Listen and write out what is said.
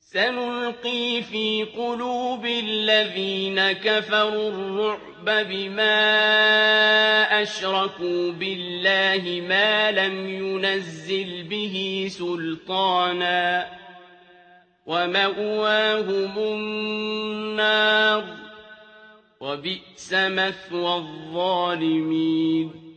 سَنُلْقِي فِي قُلُوبِ الَّذِينَ كَفَرُوا الرُّعْبَ بِمَا أَشْرَكُوا بِاللَّهِ مَا لَمْ يُنَزِّلْ بِهِ سُلْطَانًا ۖ وَمَأْوَاهُمُ النَّارُ ۖ وَبِئْسَ مَثْوَى الظَّالِمِينَ